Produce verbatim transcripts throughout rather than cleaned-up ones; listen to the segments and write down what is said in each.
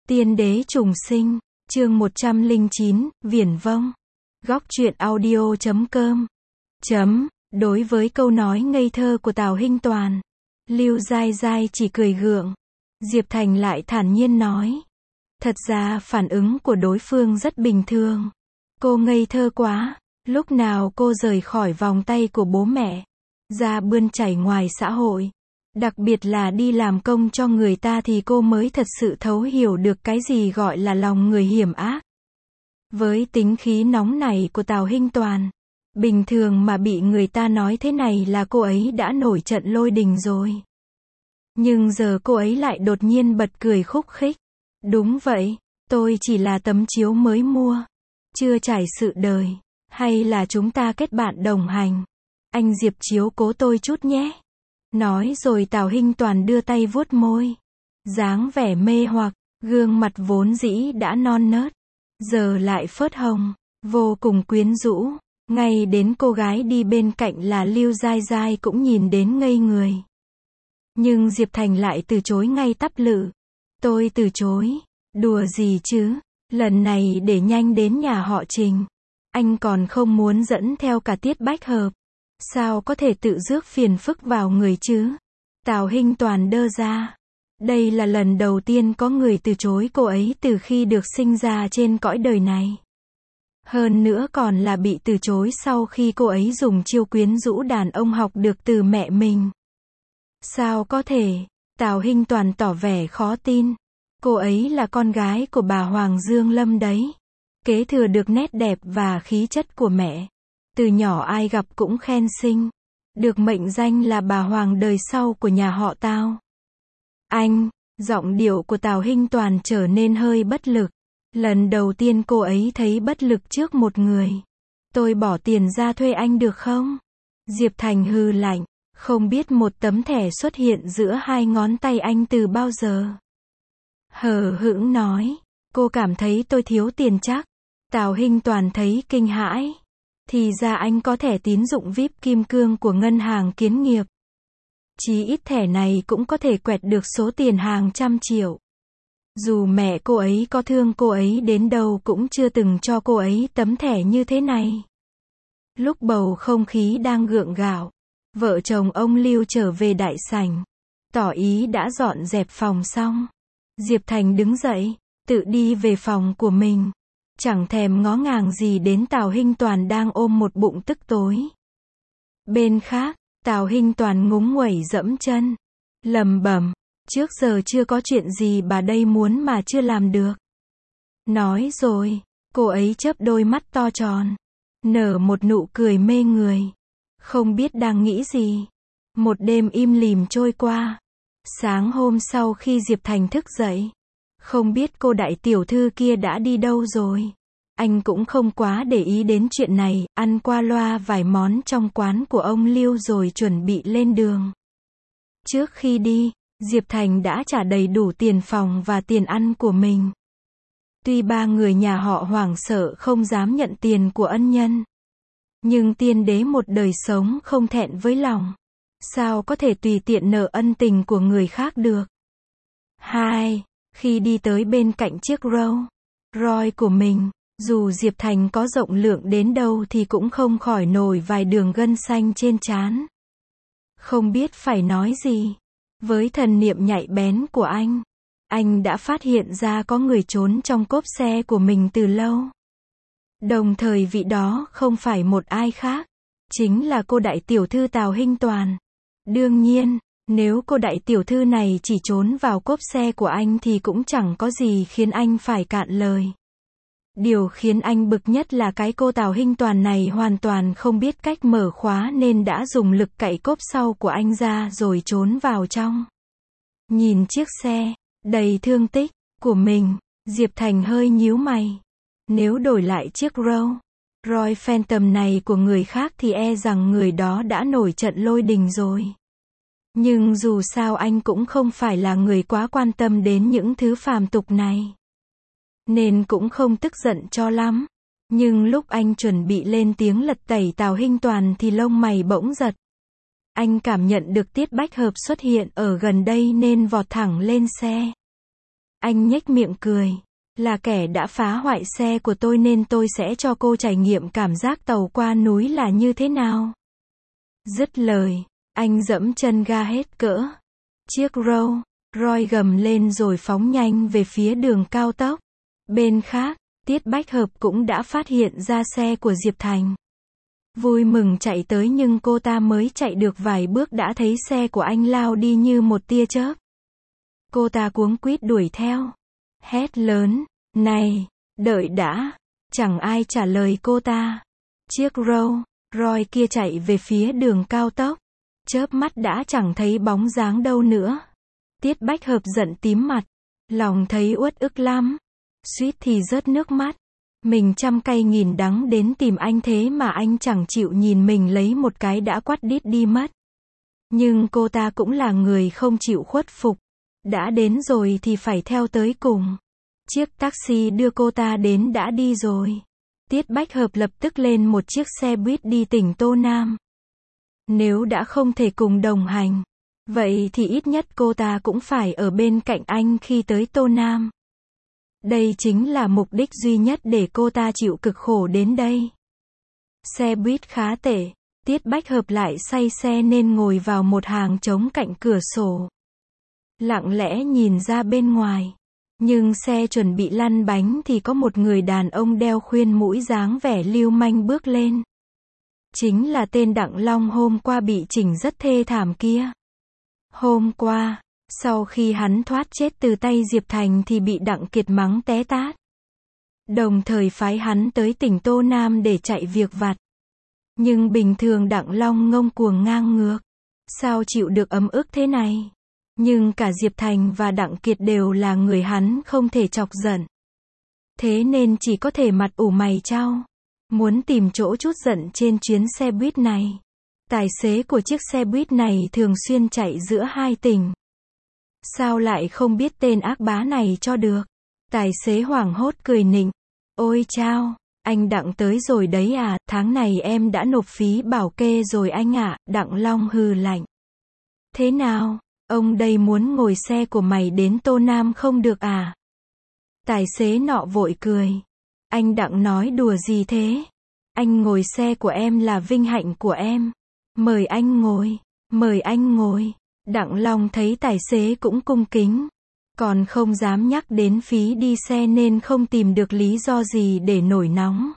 Tiên đế trùng sinh, chương một trăm lẻ chín, Viển vông. Góc truyện audio chấm com. Chấm, đối với câu nói ngây thơ của Tào Hinh Toàn, Lưu Giai Giai chỉ cười gượng. Diệp Thành lại thản nhiên nói. Thật ra phản ứng của đối phương rất bình thường. Cô ngây thơ quá, lúc nào cô rời khỏi vòng tay của bố mẹ, ra bươn chải ngoài xã hội, đặc biệt là đi làm công cho người ta thì cô mới thật sự thấu hiểu được cái gì gọi là lòng người hiểm ác. Với tính khí nóng này của Tào Hinh Toàn, bình thường mà bị người ta nói thế này là cô ấy đã nổi trận lôi đình rồi. Nhưng giờ cô ấy lại đột nhiên bật cười khúc khích. Đúng vậy, tôi chỉ là tấm chiếu mới mua, chưa trải sự đời, hay là chúng ta kết bạn đồng hành. Anh Diệp chiếu cố tôi chút nhé. Nói rồi Tào Hinh Toàn đưa tay vuốt môi. Dáng vẻ mê hoặc, gương mặt vốn dĩ đã non nớt, giờ lại phớt hồng, vô cùng quyến rũ. Ngay đến cô gái đi bên cạnh là Lưu Giai Giai cũng nhìn đến ngây người. Nhưng Diệp Thành lại từ chối ngay tắp lự. Tôi từ chối. Đùa gì chứ, lần này để nhanh đến nhà họ Trình. Anh còn không muốn dẫn theo cả Tiết Bách Hợp. Sao có thể tự rước phiền phức vào người chứ? Tào Hinh Toàn đơ ra. Đây là lần đầu tiên có người từ chối cô ấy từ khi được sinh ra trên cõi đời này. Hơn nữa còn là bị từ chối sau khi cô ấy dùng chiêu quyến rũ đàn ông học được từ mẹ mình. Sao có thể? Tào Hinh Toàn tỏ vẻ khó tin. Cô ấy là con gái của bà Hoàng Dương Lâm đấy. Kế thừa được nét đẹp và khí chất của mẹ. Từ nhỏ ai gặp cũng khen xinh. Được mệnh danh là bà Hoàng đời sau của nhà họ Tào. Anh, giọng điệu của Tào Hinh Toàn trở nên hơi bất lực. Lần đầu tiên cô ấy thấy bất lực trước một người. Tôi bỏ tiền ra thuê anh được không? Diệp Thành hừ lạnh. Không biết một tấm thẻ xuất hiện giữa hai ngón tay anh từ bao giờ. Hờ hững nói. Cô cảm thấy tôi thiếu tiền chắc. Tào Hinh Toàn thấy kinh hãi. Thì ra anh có thẻ tín dụng vi ai pi kim cương của ngân hàng Kiến Nghiệp. Chí ít thẻ này cũng có thể quẹt được số tiền hàng trăm triệu. Dù mẹ cô ấy có thương cô ấy đến đâu cũng chưa từng cho cô ấy tấm thẻ như thế này. Lúc bầu không khí đang gượng gạo, vợ chồng ông Lưu trở về đại sảnh, tỏ ý đã dọn dẹp phòng xong. Diệp Thành đứng dậy, tự đi về phòng của mình. Chẳng thèm ngó ngàng gì đến Tào Hinh Toàn đang ôm một bụng tức tối. Bên khác, Tào Hinh Toàn ngúng nguẩy dẫm chân, lầm bầm, trước giờ chưa có chuyện gì bà đây muốn mà chưa làm được. Nói rồi, cô ấy chớp đôi mắt to tròn, nở một nụ cười mê người. Không biết đang nghĩ gì. Một đêm im lìm trôi qua. Sáng hôm sau khi Diệp Thành thức dậy, không biết cô đại tiểu thư kia đã đi đâu rồi. Anh cũng không quá để ý đến chuyện này, ăn qua loa vài món trong quán của ông Lưu rồi chuẩn bị lên đường. Trước khi đi, Diệp Thành đã trả đầy đủ tiền phòng và tiền ăn của mình. Tuy ba người nhà họ hoảng sợ không dám nhận tiền của ân nhân, nhưng tiên đế một đời sống không thẹn với lòng. Sao có thể tùy tiện nợ ân tình của người khác được. Hai, khi đi tới bên cạnh chiếc Rolls Royce của mình, dù Diệp Thành có rộng lượng đến đâu thì cũng không khỏi nổi vài đường gân xanh trên trán. Không biết phải nói gì. Với thần niệm nhạy bén của anh, anh đã phát hiện ra có người trốn trong cốp xe của mình từ lâu. Đồng thời vị đó không phải một ai khác, chính là cô đại tiểu thư Tào Hinh Toàn. Đương nhiên, nếu cô đại tiểu thư này chỉ trốn vào cốp xe của anh thì cũng chẳng có gì khiến anh phải cạn lời. Điều khiến anh bực nhất là cái cô Tào Hinh Toàn này hoàn toàn không biết cách mở khóa nên đã dùng lực cạy cốp sau của anh ra rồi trốn vào trong. Nhìn chiếc xe đầy thương tích của mình, Diệp Thành hơi nhíu mày. Nếu đổi lại chiếc Rolls Royce Phantom này của người khác thì e rằng người đó đã nổi trận lôi đình rồi. Nhưng dù sao anh cũng không phải là người quá quan tâm đến những thứ phàm tục này, nên cũng không tức giận cho lắm. Nhưng lúc anh chuẩn bị lên tiếng lật tẩy Tào Hinh Toàn thì lông mày bỗng giật. Anh cảm nhận được Tiết Bách Hợp xuất hiện ở gần đây nên vọt thẳng lên xe. Anh nhếch miệng cười. Là kẻ đã phá hoại xe của tôi nên tôi sẽ cho cô trải nghiệm cảm giác tàu qua núi là như thế nào. Dứt lời, anh giẫm chân ga hết cỡ. Chiếc Rolls Royce gầm lên rồi phóng nhanh về phía đường cao tốc. Bên khác, Tiết Bách Hợp cũng đã phát hiện ra xe của Diệp Thành. Vui mừng chạy tới nhưng cô ta mới chạy được vài bước đã thấy xe của anh lao đi như một tia chớp. Cô ta cuống quýt đuổi theo. Hét lớn, này, đợi đã. Chẳng ai trả lời cô ta. Chiếc Rolls Royce kia chạy về phía đường cao tốc. Chớp mắt đã chẳng thấy bóng dáng đâu nữa. Tiết Bách Hợp giận tím mặt. Lòng thấy uất ức lắm. Suýt thì rớt nước mắt. Mình trăm cay nghìn đắng đến tìm anh thế mà anh chẳng chịu nhìn mình lấy một cái đã quắt đít đi mất. Nhưng cô ta cũng là người không chịu khuất phục. Đã đến rồi thì phải theo tới cùng. Chiếc taxi đưa cô ta đến đã đi rồi. Tiết Bách Hợp lập tức lên một chiếc xe buýt đi tỉnh Tô Nam. Nếu đã không thể cùng đồng hành, vậy thì ít nhất cô ta cũng phải ở bên cạnh anh khi tới Tô Nam. Đây chính là mục đích duy nhất để cô ta chịu cực khổ đến đây. Xe buýt khá tệ, Tiết Bách Hợp lại say xe nên ngồi vào một hàng trống cạnh cửa sổ. Lặng lẽ nhìn ra bên ngoài. Nhưng xe chuẩn bị lăn bánh thì có một người đàn ông đeo khuyên mũi dáng vẻ lưu manh bước lên. Chính là tên Đặng Long hôm qua bị chỉnh rất thê thảm kia. Hôm qua, sau khi hắn thoát chết từ tay Diệp Thành thì bị Đặng Kiệt mắng té tát. Đồng thời phái hắn tới tỉnh Tô Nam để chạy việc vặt. Nhưng bình thường Đặng Long ngông cuồng ngang ngược. Sao chịu được ấm ức thế này? Nhưng cả Diệp Thành và Đặng Kiệt đều là người hắn không thể chọc giận. Thế nên chỉ có thể mặt ủ mày chau. Muốn tìm chỗ trút giận trên chuyến xe buýt này. Tài xế của chiếc xe buýt này thường xuyên chạy giữa hai tỉnh. Sao lại không biết tên ác bá này cho được? Tài xế hoảng hốt cười nịnh. Ôi chao, anh Đặng tới rồi đấy à, tháng này em đã nộp phí bảo kê rồi anh ạ, à. Đặng Long hừ lạnh. Thế nào, ông đây muốn ngồi xe của mày đến Tô Nam không được à? Tài xế nọ vội cười. Anh Đặng nói đùa gì thế? Anh ngồi xe của em là vinh hạnh của em. Mời anh ngồi, mời anh ngồi. Đặng Long thấy tài xế cũng cung kính. Còn không dám nhắc đến phí đi xe nên không tìm được lý do gì để nổi nóng.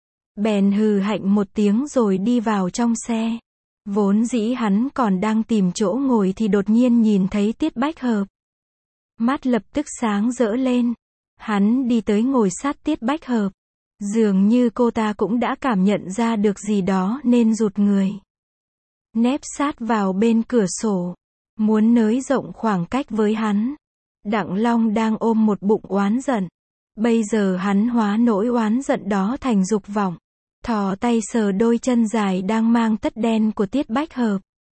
Bèn hừ hạnh một tiếng rồi đi vào trong xe. Vốn dĩ hắn còn đang tìm chỗ ngồi thì đột nhiên nhìn thấy Tiết Bách Hợp. Mắt lập tức sáng rỡ lên. Hắn đi tới ngồi sát Tiết Bách Hợp. Dường như cô ta cũng đã cảm nhận ra được gì đó nên rụt người. Nép sát vào bên cửa sổ. Muốn nới rộng khoảng cách với hắn. Đặng Long đang ôm một bụng oán giận. Bây giờ hắn hóa nỗi oán giận đó thành dục vọng. Thò tay sờ đôi chân dài đang mang tất đen của Tiết Bách Hợp.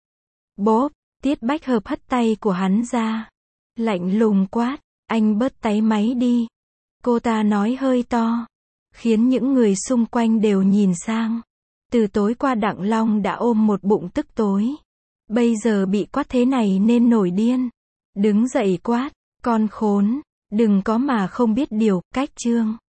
Bốp, Tiết Bách Hợp hất tay của hắn ra. Lạnh lùng quát, anh bớt táy máy đi. Cô ta nói hơi to. Khiến những người xung quanh đều nhìn sang. Từ tối qua Đặng Long đã ôm một bụng tức tối. Bây giờ bị quát thế này nên nổi điên. Đứng dậy quát, con khốn, đừng có mà không biết điều, cách chương.